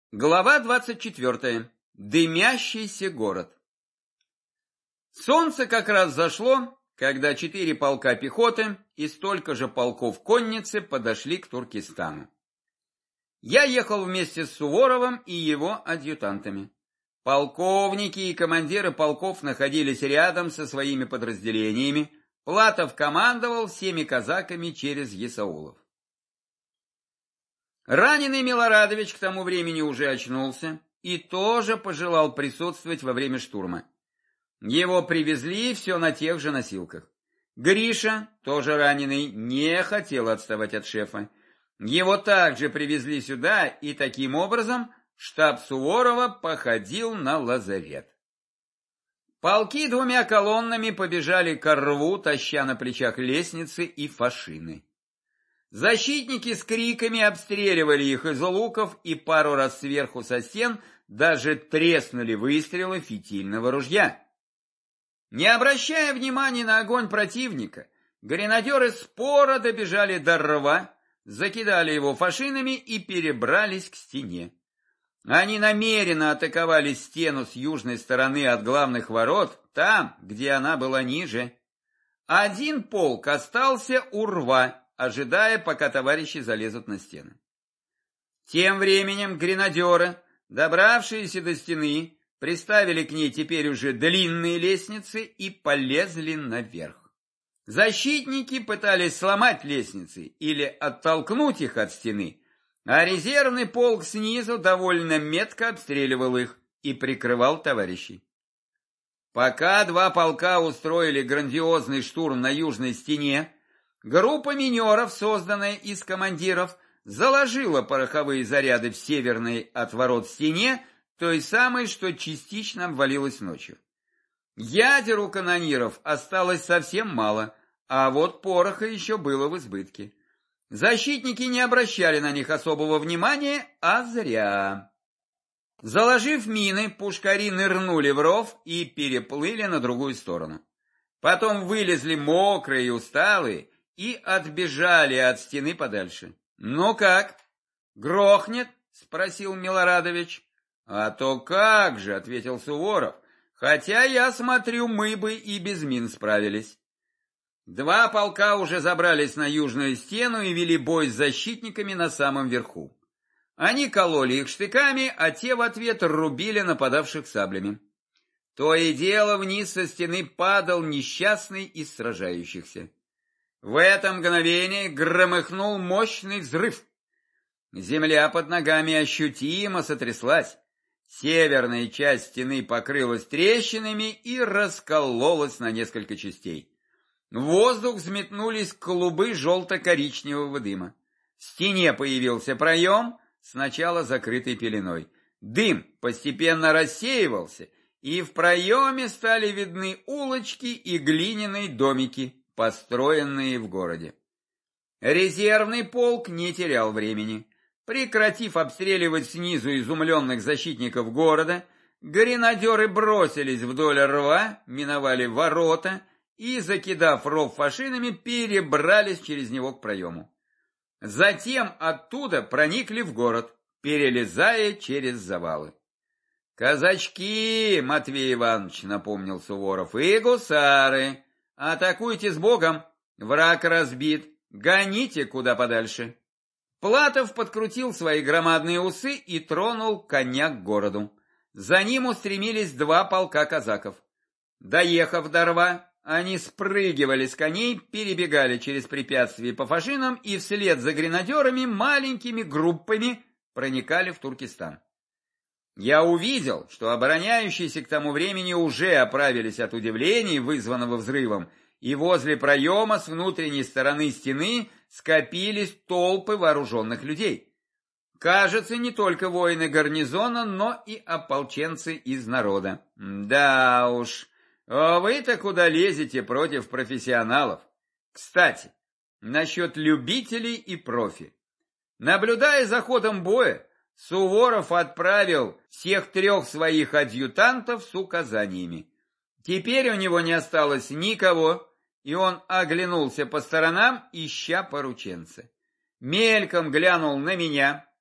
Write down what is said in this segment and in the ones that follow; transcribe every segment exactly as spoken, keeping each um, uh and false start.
Глава двадцать четвёртая. Дымящийся город. Солнце как раз зашло, когда четыре полка пехоты и столько же полков конницы подошли к Туркестану. Я ехал вместе с Суворовым и его адъютантами. Полковники и командиры полков находились рядом со своими подразделениями. Платов командовал всеми казаками через Есаулов. Раненый Милорадович к тому времени уже очнулся и тоже пожелал присутствовать во время штурма. Его привезли все на тех же носилках. Гриша, тоже раненый, не хотел отставать от шефа. Его также привезли сюда, и таким образом штаб Суворова походил на лазарет. Полки двумя колоннами побежали к рву, таща на плечах лестницы и фашины. Защитники с криками обстреливали их из луков, и пару раз сверху со стен даже треснули выстрелы фитильного ружья. Не обращая внимания на огонь противника, гренадеры споро добежали до рва, закидали его фашинами и перебрались к стене. Они намеренно атаковали стену с южной стороны от главных ворот, там, где она была ниже. Один полк остался у рва, ожидая, пока товарищи залезут на стены. Тем временем гренадеры, добравшиеся до стены, приставили к ней теперь уже длинные лестницы и полезли наверх. Защитники пытались сломать лестницы или оттолкнуть их от стены, а резервный полк снизу довольно метко обстреливал их и прикрывал товарищей. Пока два полка устроили грандиозный штурм на южной стене, группа минеров, созданная из командиров, заложила пороховые заряды в северной от ворот стене, той самой, что частично обвалилась ночью. Ядер у канониров осталось совсем мало, а вот пороха еще было в избытке. Защитники не обращали на них особого внимания, а зря. Заложив мины, пушкари нырнули в ров и переплыли на другую сторону. Потом вылезли мокрые и усталые и отбежали от стены подальше. «Ну как? Грохнет?» — спросил Милорадович. «А то как же», — ответил Суворов, — «хотя я смотрю, мы бы и без мин справились». Два полка уже забрались на южную стену и вели бой с защитниками на самом верху. Они кололи их штыками, а те в ответ рубили нападавших саблями. То и дело вниз со стены падал несчастный из сражающихся. В это мгновение громыхнул мощный взрыв. Земля под ногами ощутимо сотряслась. Северная часть стены покрылась трещинами и раскололась на несколько частей. В воздух взметнулись клубы желто-коричневого дыма. В стене появился проем, сначала закрытый пеленой. Дым постепенно рассеивался, и в проеме стали видны улочки и глиняные домики, построенные в городе. Резервный полк не терял времени. Прекратив обстреливать снизу изумленных защитников города, гренадеры бросились вдоль рва, миновали ворота и, закидав ров фашинами, перебрались через него к проему. Затем оттуда проникли в город, перелезая через завалы. «Казачки, Матвей Иванович», — напомнил Суворов, — «и гусары! Атакуйте с Богом! Враг разбит! Гоните куда подальше!» Платов подкрутил свои громадные усы и тронул коня к городу. За ним устремились два полка казаков. Доехав до рва, они спрыгивали с коней, перебегали через препятствия по фашинам и вслед за гренадерами маленькими группами проникали в Туркестан. Я увидел, что обороняющиеся к тому времени уже оправились от удивления, вызванного взрывом, и возле проема с внутренней стороны стены скопились толпы вооруженных людей. Кажется, не только воины гарнизона, но и ополченцы из народа. Да уж, вы-то куда лезете против профессионалов? Кстати, насчет любителей и профи. Наблюдая за ходом боя, Суворов отправил всех трех своих адъютантов с указаниями. Теперь у него не осталось никого, и он оглянулся по сторонам, ища порученца. Мельком глянул на меня.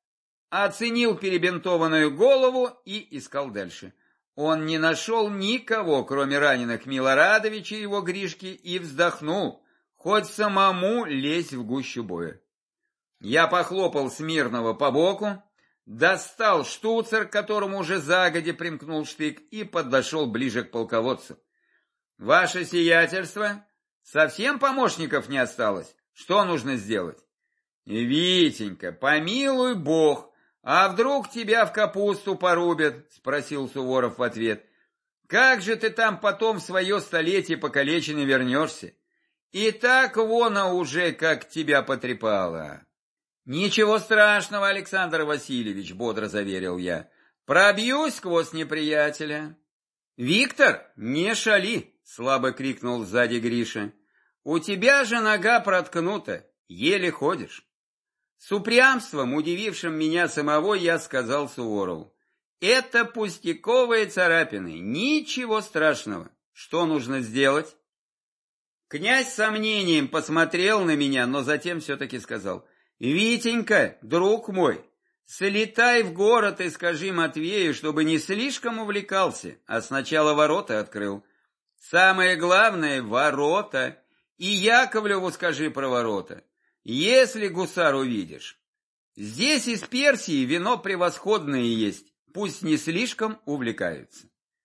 оценил перебинтованную голову и искал дальше. Он не нашел никого, кроме раненых Милорадовича и его Гришки, и вздохнул, хоть самому лезть в гущу боя. Я похлопал Смирного по боку, достал штуцер, к которому уже загодя примкнул штык, и подошел ближе к полководцу. «Ваше сиятельство, совсем помощников не осталось? Что нужно сделать?» «Витенька, помилуй бог, а вдруг тебя в капусту порубят?» — спросил Суворов в ответ. «Как же ты там потом в свое столетие покалеченный вернешься? И так вон уже как тебя потрепало». «Ничего страшного, Александр Васильевич», — бодро заверил я. «Пробьюсь сквозь неприятеля». «Виктор, не шали!» — слабо крикнул сзади Гриша. «У тебя же нога проткнута, еле ходишь». С упрямством, удивившим меня самого, я сказал Суворову: «Это пустяковые царапины, ничего страшного. Что нужно сделать?» Князь с сомнением посмотрел на меня, но затем все-таки сказал: «Витенька, друг мой, слетай в город и скажи Матвею, чтобы не слишком увлекался, а сначала ворота открыл. Самое главное — ворота, и Яковлеву скажи про ворота. Если гусар увидишь. Здесь из Персии вино превосходное есть, пусть не слишком увлекаются».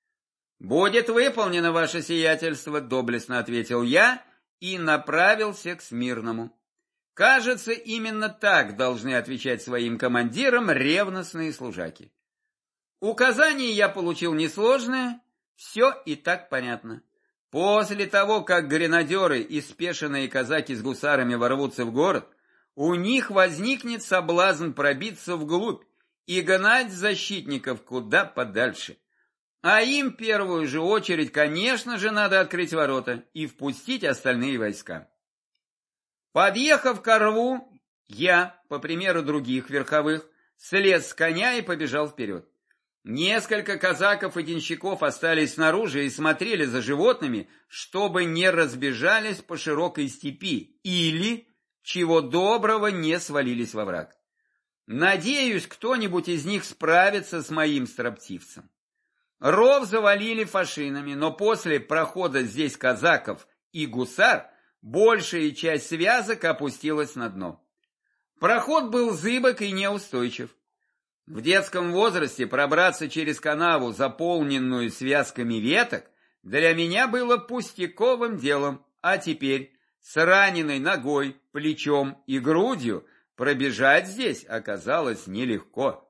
«Будет выполнено, ваше сиятельство», — доблестно ответил я и направился к Смирному. Кажется, именно так должны отвечать своим командирам ревностные служаки. Указание я получил несложное, все и так понятно. После того, как гренадеры и спешенные казаки с гусарами ворвутся в город, у них возникнет соблазн пробиться вглубь и гнать защитников куда подальше. А им в первую же очередь, конечно же, надо открыть ворота и впустить остальные войска. Подъехав к рву, я, по примеру других верховых, слез с коня и побежал вперед. Несколько казаков и денщиков остались снаружи и смотрели за животными, чтобы не разбежались по широкой степи или, чего доброго, не свалились во враг. Надеюсь, кто-нибудь из них справится с моим строптивцем. Ров завалили фашинами, но после прохода здесь казаков и гусар большая часть связок опустилась на дно. Проход был зыбок и неустойчив. В детском возрасте пробраться через канаву, заполненную связками веток, для меня было пустяковым делом, а теперь с раненой ногой, плечом и грудью пробежать здесь оказалось нелегко.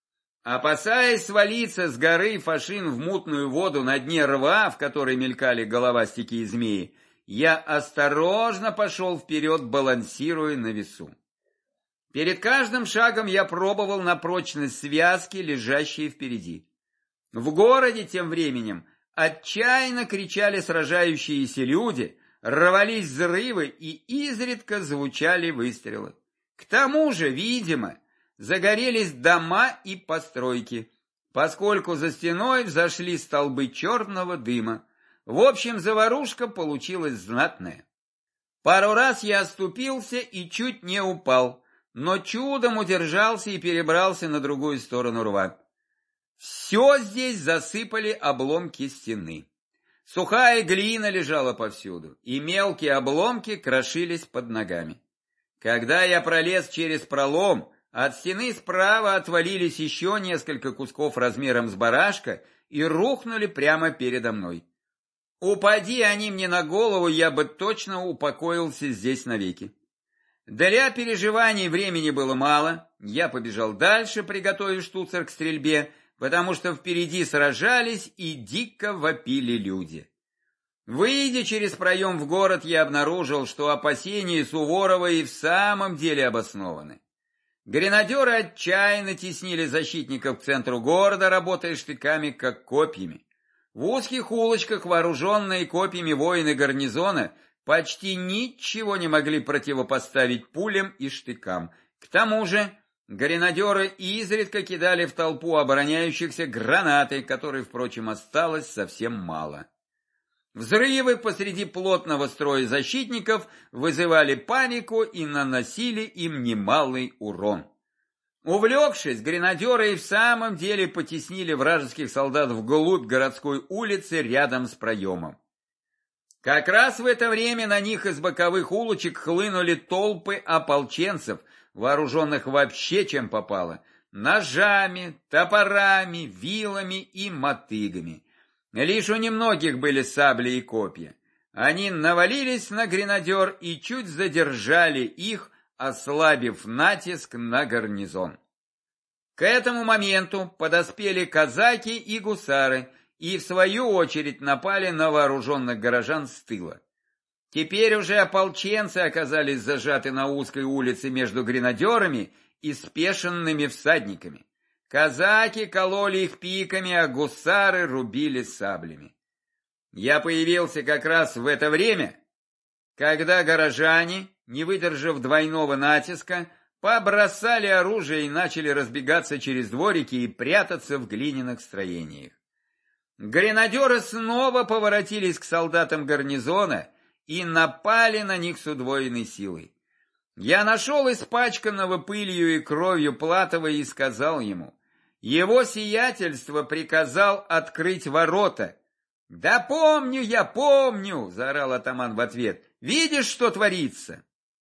Опасаясь свалиться с горы фашин в мутную воду на дне рва, в которой мелькали головастики и змеи, я осторожно пошел вперед, балансируя на весу. Перед каждым шагом я пробовал на прочность связки, лежащие впереди. В городе тем временем отчаянно кричали сражающиеся люди, рвались взрывы и изредка звучали выстрелы. К тому же, видимо, загорелись дома и постройки, поскольку за стеной взошли столбы черного дыма. В общем, заварушка получилась знатная. Пару раз я оступился и чуть не упал, но чудом удержался и перебрался на другую сторону рва. Все здесь засыпали обломки стены. Сухая глина лежала повсюду, и мелкие обломки крошились под ногами. Когда я пролез через пролом, от стены справа отвалились еще несколько кусков размером с барашка и рухнули прямо передо мной. Упади они мне на голову, я бы точно упокоился здесь навеки. Для переживаний времени было мало, я побежал дальше, приготовив штуцер к стрельбе, потому что впереди сражались и дико вопили люди. Выйдя через проем в город, я обнаружил, что опасения Суворова и в самом деле обоснованы. Гренадеры отчаянно теснили защитников к центру города, работая штыками, как копьями. В узких улочках вооруженные копьями воины гарнизона почти ничего не могли противопоставить пулям и штыкам. К тому же гренадеры изредка кидали в толпу обороняющихся гранаты, которой, впрочем, осталось совсем мало. Взрывы посреди плотного строя защитников вызывали панику и наносили им немалый урон. Увлекшись, гренадеры и в самом деле потеснили вражеских солдат вглубь городской улицы рядом с проемом. Как раз в это время на них из боковых улочек хлынули толпы ополченцев, вооруженных вообще чем попало, ножами, топорами, вилами и мотыгами. Лишь у немногих были сабли и копья. Они навалились на гренадер и чуть задержали их, ослабив натиск на гарнизон. К этому моменту подоспели казаки и гусары и в свою очередь напали на вооруженных горожан с тыла. Теперь уже ополченцы оказались зажаты на узкой улице между гренадерами и спешенными всадниками. Казаки кололи их пиками, а гусары рубили саблями. Я появился как раз в это время, когда горожане, не выдержав двойного натиска, побросали оружие и начали разбегаться через дворики и прятаться в глиняных строениях. Гренадеры снова поворотились к солдатам гарнизона и напали на них с удвоенной силой. Я нашел испачканного пылью и кровью Платова и сказал ему: «Его сиятельство приказал открыть ворота». «Да помню я, помню!» — заорал атаман в ответ. «Видишь, что творится?»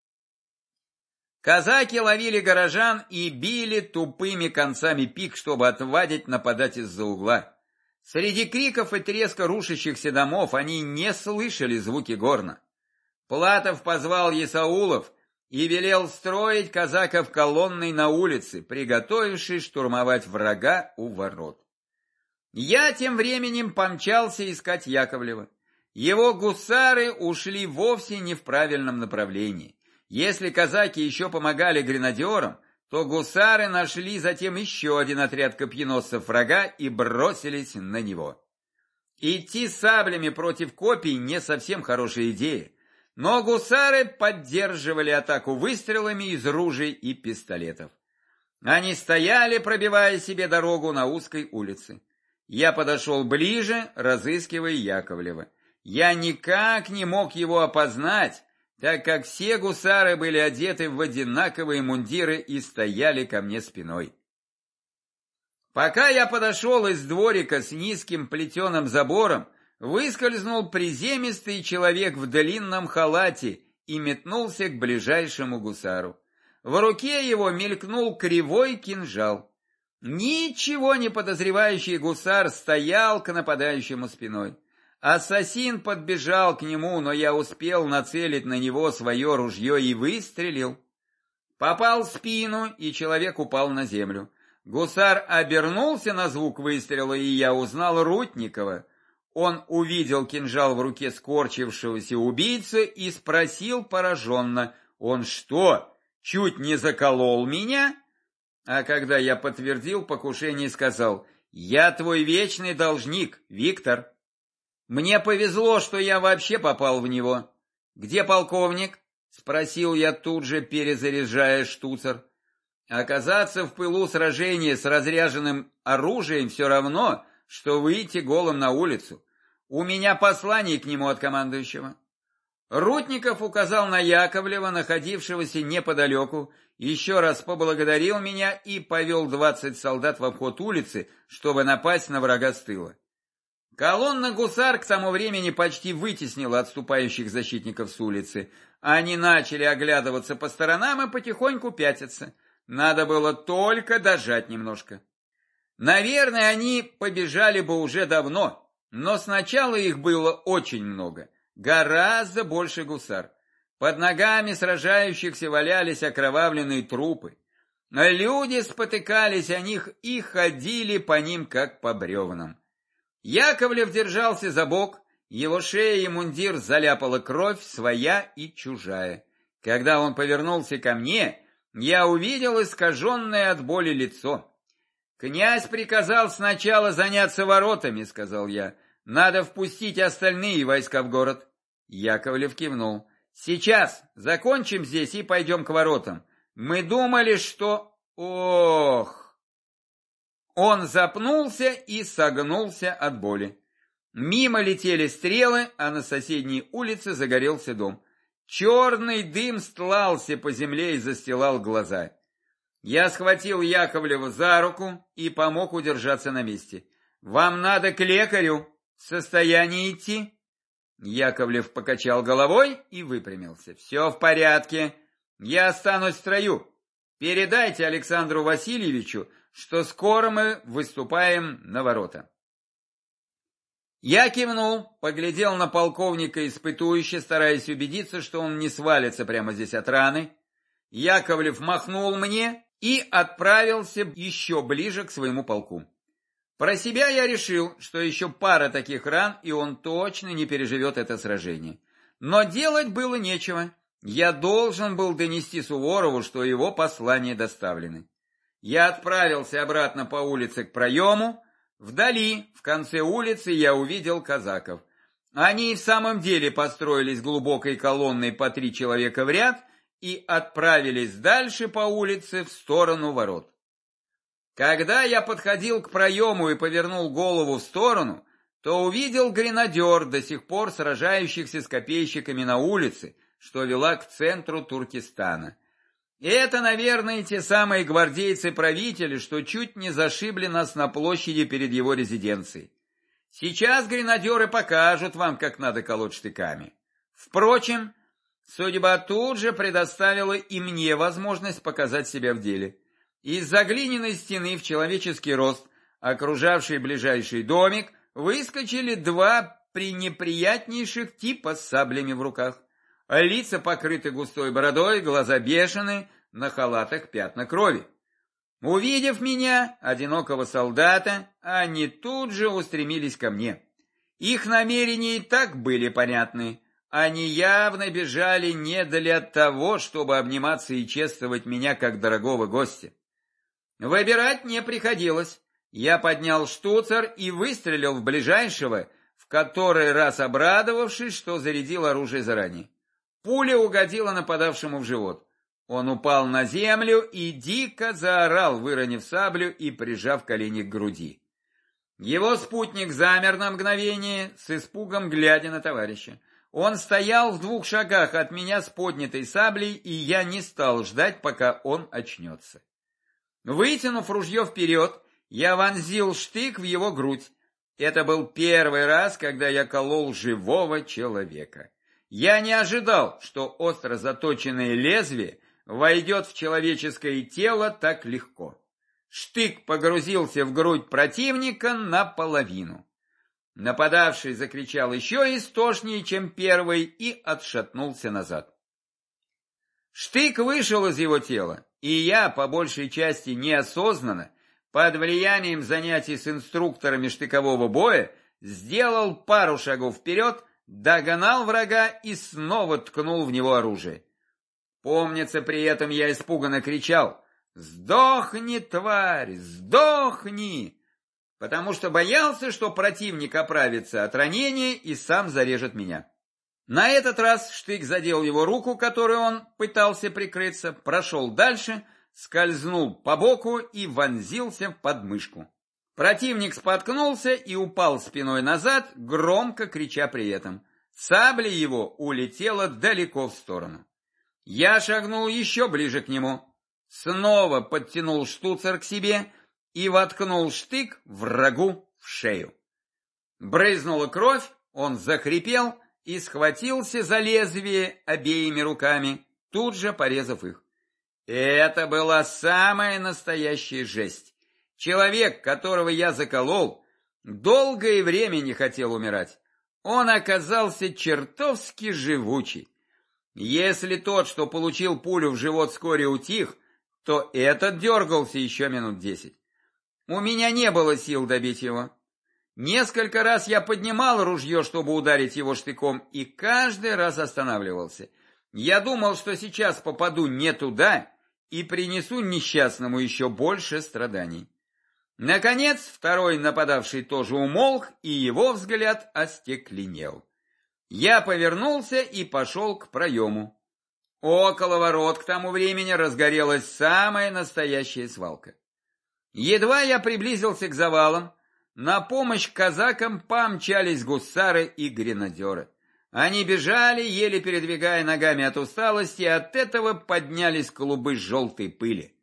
Казаки ловили горожан и били тупыми концами пик, чтобы отвадить нападать из-за угла. Среди криков и треска рушащихся домов они не слышали звуки горна. Платов позвал есаулов и велел строить казаков колонной на улице, приготовившись штурмовать врага у ворот. Я тем временем помчался искать Яковлева. Его гусары ушли вовсе не в правильном направлении. Если казаки еще помогали гренадерам, то гусары нашли затем еще один отряд копьеносцев врага и бросились на него. Идти саблями против копий не совсем хорошая идея, но гусары поддерживали атаку выстрелами из ружей и пистолетов. Они стояли, пробивая себе дорогу на узкой улице. Я подошел ближе, разыскивая Яковлева. Я никак не мог его опознать, так как все гусары были одеты в одинаковые мундиры и стояли ко мне спиной. Пока я подошел из дворика с низким плетеным забором, выскользнул приземистый человек в длинном халате и метнулся к ближайшему гусару. В руке его мелькнул кривой кинжал. Ничего не подозревающий гусар стоял к нападающему спиной. Ассасин подбежал к нему, но я успел нацелить на него свое ружье и выстрелил. Попал в спину, и человек упал на землю. Гусар обернулся на звук выстрела, и я узнал Рутникова. Он увидел кинжал в руке скорчившегося убийцы и спросил пораженно: «Он что, чуть не заколол меня?» А когда я подтвердил покушение, сказал: «Я твой вечный должник, Виктор. Мне повезло, что я вообще попал в него». «Где полковник?» — спросил я тут же, перезаряжая штуцер. Оказаться в пылу сражения с разряженным оружием все равно, что выйти голым на улицу. У меня послание к нему от командующего. Рутников указал на Яковлева, находившегося неподалеку, еще раз поблагодарил меня и повел двадцать солдат в обход улицы, чтобы напасть на врага с тыла. Колонна гусар к тому времени почти вытеснила отступающих защитников с улицы. Они начали оглядываться по сторонам и потихоньку пятиться. Надо было только дожать немножко. Наверное, они побежали бы уже давно, но сначала их было очень много, гораздо больше гусар. Под ногами сражающихся валялись окровавленные трупы. Люди спотыкались о них и ходили по ним, как по бревнам. Яковлев держался за бок, его шея и мундир заляпала кровь, своя и чужая. Когда он повернулся ко мне, я увидел искаженное от боли лицо. «Князь приказал сначала заняться воротами», — сказал я. «Надо впустить остальные войска в город». Яковлев кивнул. «Сейчас закончим здесь и пойдем к воротам. Мы думали, что... Ох!» Он запнулся и согнулся от боли. Мимо летели стрелы, а на соседней улице загорелся дом. Черный дым стлался по земле и застилал глаза. Я схватил Яковлева за руку и помог удержаться на месте. «Вам надо к лекарю. В состоянии идти?» Яковлев покачал головой и выпрямился. «Все в порядке. Я останусь в строю. Передайте Александру Васильевичу, что скоро мы выступаем на ворота». Я кивнул, поглядел на полковника испытующе, стараясь убедиться, что он не свалится прямо здесь от раны. Яковлев махнул мне и отправился еще ближе к своему полку. Про себя я решил, что еще пара таких ран, и он точно не переживет это сражение. Но делать было нечего. Я должен был донести Суворову, что его послания доставлены. Я отправился обратно по улице к проему. Вдали, в конце улицы, я увидел казаков. Они и в самом деле построились глубокой колонной по три человека в ряд и отправились дальше по улице в сторону ворот. Когда я подходил к проему и повернул голову в сторону, то увидел гренадер, до сих пор сражающихся с копейщиками на улице, что вела к центру Туркестана. И это, наверное, те самые гвардейцы-правители, что чуть не зашибли нас на площади перед его резиденцией. Сейчас гренадеры покажут вам, как надо колоть штыками. Впрочем, судьба тут же предоставила и мне возможность показать себя в деле. Из-за глиняной стены в человеческий рост, окружавший ближайший домик, выскочили два пренеприятнейших типа с саблями в руках. Лица покрыты густой бородой, глаза бешеные, на халатах пятна крови. Увидев меня, одинокого солдата, они тут же устремились ко мне. Их намерения и так были понятны. Они явно бежали не для того, чтобы обниматься и чествовать меня как дорогого гостя. Выбирать не приходилось. Я поднял штуцер и выстрелил в ближайшего, в который раз обрадовавшись, что зарядил оружие заранее. Пуля угодила нападавшему в живот. Он упал на землю и дико заорал, выронив саблю и прижав колени к груди. Его спутник замер на мгновение, с испугом глядя на товарища. Он стоял в двух шагах от меня с поднятой саблей, и я не стал ждать, пока он очнется. Вытянув ружье вперед, я вонзил штык в его грудь. Это был первый раз, когда я колол живого человека. Я не ожидал, что остро заточенное лезвие войдет в человеческое тело так легко. Штык погрузился в грудь противника наполовину. Нападавший закричал еще истошнее, чем первый, и отшатнулся назад. Штык вышел из его тела, и я, по большей части неосознанно, под влиянием занятий с инструкторами штыкового боя, сделал пару шагов вперед, догнал врага и снова ткнул в него оружие. Помнится, при этом я испуганно кричал: «Сдохни, тварь, сдохни!», потому что боялся, что противник оправится от ранения и сам зарежет меня. На этот раз штык задел его руку, которой он пытался прикрыться, прошел дальше, скользнул по боку и вонзился в подмышку. Противник споткнулся и упал спиной назад, громко крича при этом. Сабля его улетела далеко в сторону. Я шагнул еще ближе к нему, снова подтянул штуцер к себе и воткнул штык врагу в шею. Брызнула кровь, он захрипел и схватился за лезвие обеими руками, тут же порезав их. Это была самая настоящая жесть. Человек, которого я заколол, долгое время не хотел умирать. Он оказался чертовски живучий. Если тот, что получил пулю в живот, вскоре утих, то этот дергался еще минут десять. У меня не было сил добить его. Несколько раз я поднимал ружье, чтобы ударить его штыком, и каждый раз останавливался. Я думал, что сейчас попаду не туда и принесу несчастному еще больше страданий. Наконец, второй нападавший тоже умолк, и его взгляд остекленел. Я повернулся и пошел к проему. Около ворот к тому времени разгорелась самая настоящая свалка. Едва я приблизился к завалам, на помощь казакам помчались гусары и гренадеры. Они бежали, еле передвигая ногами от усталости, и от этого поднялись клубы желтой пыли.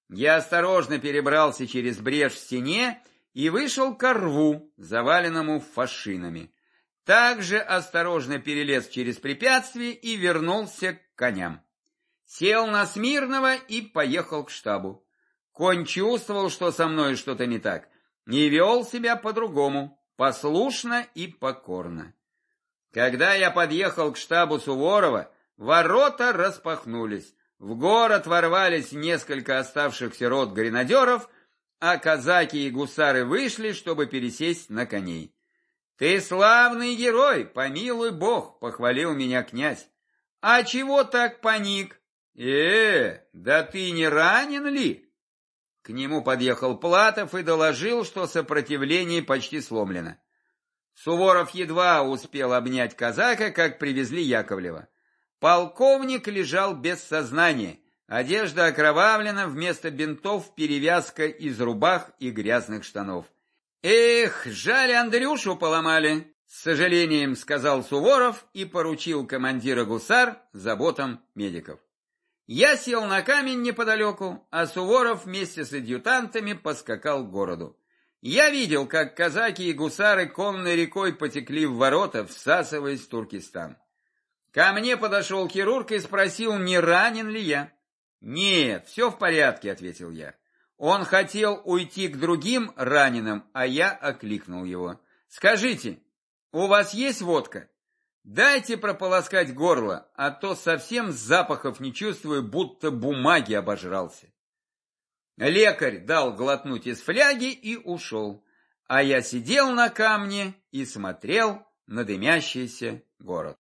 Я осторожно перебрался через брешь в стене и вышел к рву, заваленному фашинами. Также осторожно перелез через препятствие и вернулся к коням. Сел на Смирного и поехал к штабу. Конь чувствовал, что со мной что-то не так, и вел себя по-другому, послушно и покорно. Когда я подъехал к штабу Суворова, ворота распахнулись. В город ворвались несколько оставшихся рот гренадеров, а казаки и гусары вышли, чтобы пересесть на коней. «Ты славный герой, помилуй Бог!» — похвалил меня князь. «А чего так паник? Э, да ты не ранен ли?» К нему подъехал Платов и доложил, что сопротивление почти сломлено. Суворов едва успел обнять казака, как привезли Яковлева. Полковник лежал без сознания, одежда окровавлена, вместо бинтов перевязка из рубах и грязных штанов. «Эх, жаль, Андрюшу поломали», — с сожалением сказал Суворов и поручил командира гусар заботам медиков. Я сел на камень неподалеку, а Суворов вместе с адъютантами поскакал к городу. Я видел, как казаки и гусары конной рекой потекли в ворота, всасываясь в Туркестан. Ко мне подошел хирург и спросил, не ранен ли я. «Нет, все в порядке», — ответил я. Он хотел уйти к другим раненым, а я окликнул его. «Скажите, у вас есть водка? Дайте прополоскать горло, а то совсем запахов не чувствую, будто бумаги обожрался». Лекарь дал глотнуть из фляги и ушел, а я сидел на камне и смотрел на дымящийся город.